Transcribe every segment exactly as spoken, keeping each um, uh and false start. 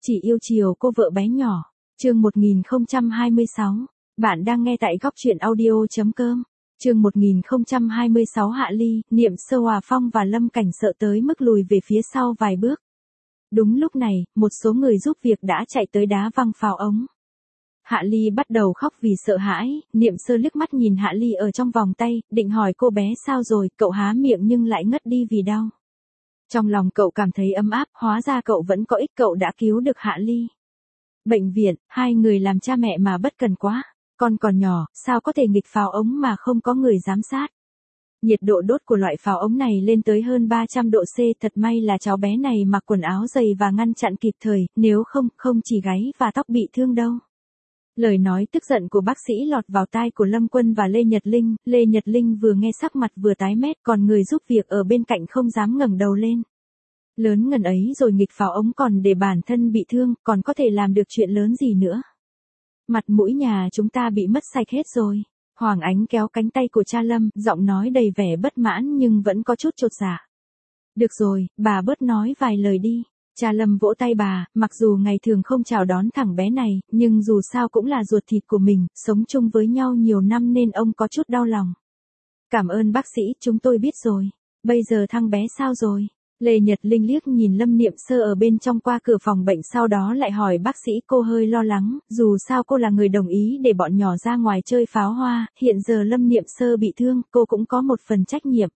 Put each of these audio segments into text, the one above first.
Chỉ yêu chiều cô vợ bé nhỏ. Chương một nghìn không trăm hai mươi sáu. Bạn đang nghe tại góc truyện audio.com. Chương một nghìn không trăm hai mươi sáu Hạ Ly, Niệm Sơ, Hòa Phong và Lâm Cảnh sợ tới mức lùi về phía sau vài bước. Đúng lúc này, một số người giúp việc đã chạy tới đá văng pháo ống. Hạ Ly bắt đầu khóc vì sợ hãi, Niệm Sơ liếc mắt nhìn Hạ Ly ở trong vòng tay, định hỏi cô bé sao rồi, cậu há miệng nhưng lại ngất đi vì đau. Trong lòng cậu cảm thấy ấm áp, hóa ra cậu vẫn có ích, cậu đã cứu được Hạ Ly. Bệnh viện, hai người làm cha mẹ mà bất cần quá, con còn nhỏ, sao có thể nghịch pháo ống mà không có người giám sát. Nhiệt độ đốt của loại pháo ống này lên tới hơn ba trăm độ C, thật may là cháu bé này mặc quần áo dày và ngăn chặn kịp thời, nếu không, không chỉ gáy và tóc bị thương đâu. Lời nói tức giận của bác sĩ lọt vào tai của Lâm Quân và Lê Nhật Linh, Lê Nhật Linh vừa nghe sắc mặt vừa tái mét, còn người giúp việc ở bên cạnh không dám ngẩng đầu lên. Lớn ngần ấy rồi nghịch pháo ống còn để bản thân bị thương, còn có thể làm được chuyện lớn gì nữa. Mặt mũi nhà chúng ta bị mất sạch hết rồi. Hoàng Ánh kéo cánh tay của cha Lâm, giọng nói đầy vẻ bất mãn nhưng vẫn có chút chột dạ. Được rồi, bà bớt nói vài lời đi. Cha Lâm vỗ tay bà, mặc dù ngày thường không chào đón thằng bé này, nhưng dù sao cũng là ruột thịt của mình, sống chung với nhau nhiều năm nên ông có chút đau lòng. Cảm ơn bác sĩ, chúng tôi biết rồi. Bây giờ thằng bé sao rồi? Lê Nhật Linh liếc nhìn Lâm Niệm Sơ ở bên trong qua cửa phòng bệnh, sau đó lại hỏi bác sĩ. Cô hơi lo lắng, dù sao cô là người đồng ý để bọn nhỏ ra ngoài chơi pháo hoa, hiện giờ Lâm Niệm Sơ bị thương, cô cũng có một phần trách nhiệm.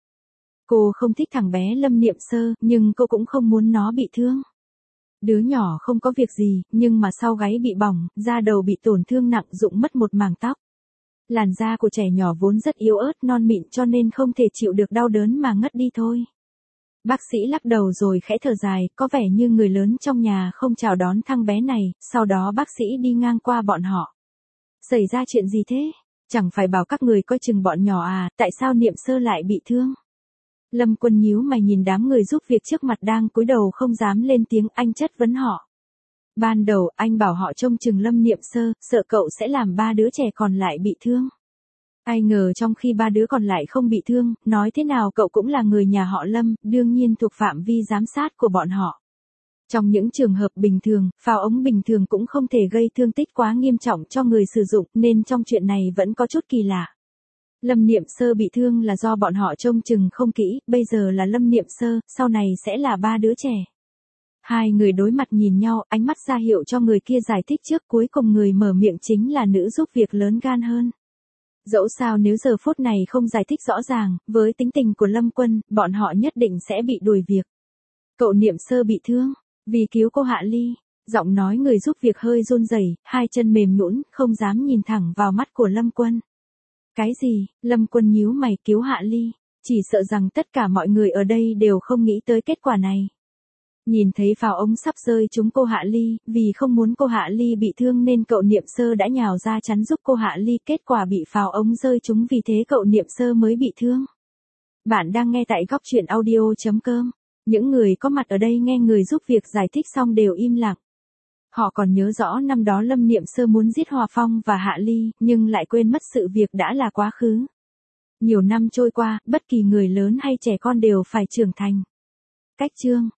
Cô không thích thằng bé Lâm Niệm Sơ, nhưng cô cũng không muốn nó bị thương. Đứa nhỏ không có việc gì, nhưng mà sau gáy bị bỏng, da đầu bị tổn thương nặng, rụng mất một mảng tóc. Làn da của trẻ nhỏ vốn rất yếu ớt non mịn cho nên không thể chịu được đau đớn mà ngất đi thôi. Bác sĩ lắc đầu rồi khẽ thở dài, có vẻ như người lớn trong nhà không chào đón thằng bé này, sau đó bác sĩ đi ngang qua bọn họ. Xảy ra chuyện gì thế? Chẳng phải bảo các người coi chừng bọn nhỏ à, tại sao Niệm Sơ lại bị thương? Lâm Quân nhíu mày nhìn đám người giúp việc trước mặt đang cúi đầu không dám lên tiếng, anh chất vấn họ. Ban đầu anh bảo họ trông chừng Lâm Niệm Sơ, sợ cậu sẽ làm ba đứa trẻ còn lại bị thương. Ai ngờ trong khi ba đứa còn lại không bị thương, nói thế nào cậu cũng là người nhà họ Lâm, đương nhiên thuộc phạm vi giám sát của bọn họ. Trong những trường hợp bình thường, pháo ống bình thường cũng không thể gây thương tích quá nghiêm trọng cho người sử dụng, nên trong chuyện này vẫn có chút kỳ lạ. Lâm Niệm Sơ bị thương là do bọn họ trông chừng không kỹ, bây giờ là Lâm Niệm Sơ, sau này sẽ là ba đứa trẻ. Hai người đối mặt nhìn nhau, ánh mắt ra hiệu cho người kia giải thích trước, cuối cùng người mở miệng chính là nữ giúp việc lớn gan hơn. Dẫu sao nếu giờ phút này không giải thích rõ ràng, với tính tình của Lâm Quân, bọn họ nhất định sẽ bị đuổi việc. Cậu Niệm Sơ bị thương, vì cứu cô Hạ Ly. Giọng nói người giúp việc hơi run rẩy, hai chân mềm nhũn, không dám nhìn thẳng vào mắt của Lâm Quân. Cái gì? Lâm Quân nhíu mày, cứu Hạ Ly? Chỉ sợ rằng tất cả mọi người ở đây đều không nghĩ tới kết quả này. Nhìn thấy pháo ống sắp rơi trúng cô Hạ Ly, vì không muốn cô Hạ Ly bị thương nên cậu Niệm Sơ đã nhào ra chắn giúp cô Hạ Ly, kết quả bị pháo ống rơi trúng, vì thế cậu Niệm Sơ mới bị thương. Bạn đang nghe tại góc truyện audio.com. Những người có mặt ở đây nghe người giúp việc giải thích xong đều im lặng. Họ còn nhớ rõ năm đó Lâm Niệm Sơ muốn giết Hòa Phong và Hạ Ly, nhưng lại quên mất sự việc đã là quá khứ. Nhiều năm trôi qua, bất kỳ người lớn hay trẻ con đều phải trưởng thành. Cách chương